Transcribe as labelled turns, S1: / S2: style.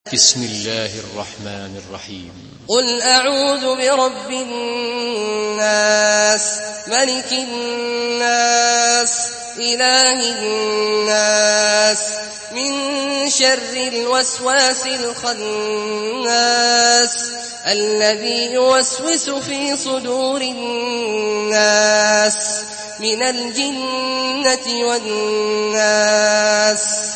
S1: بسم الله الرحمن الرحيم.
S2: قل أعوذ برب الناس ملك الناس إله الناس من شر الوسواس الخناس الذي يوسوس في صدور الناس من الجنة والناس.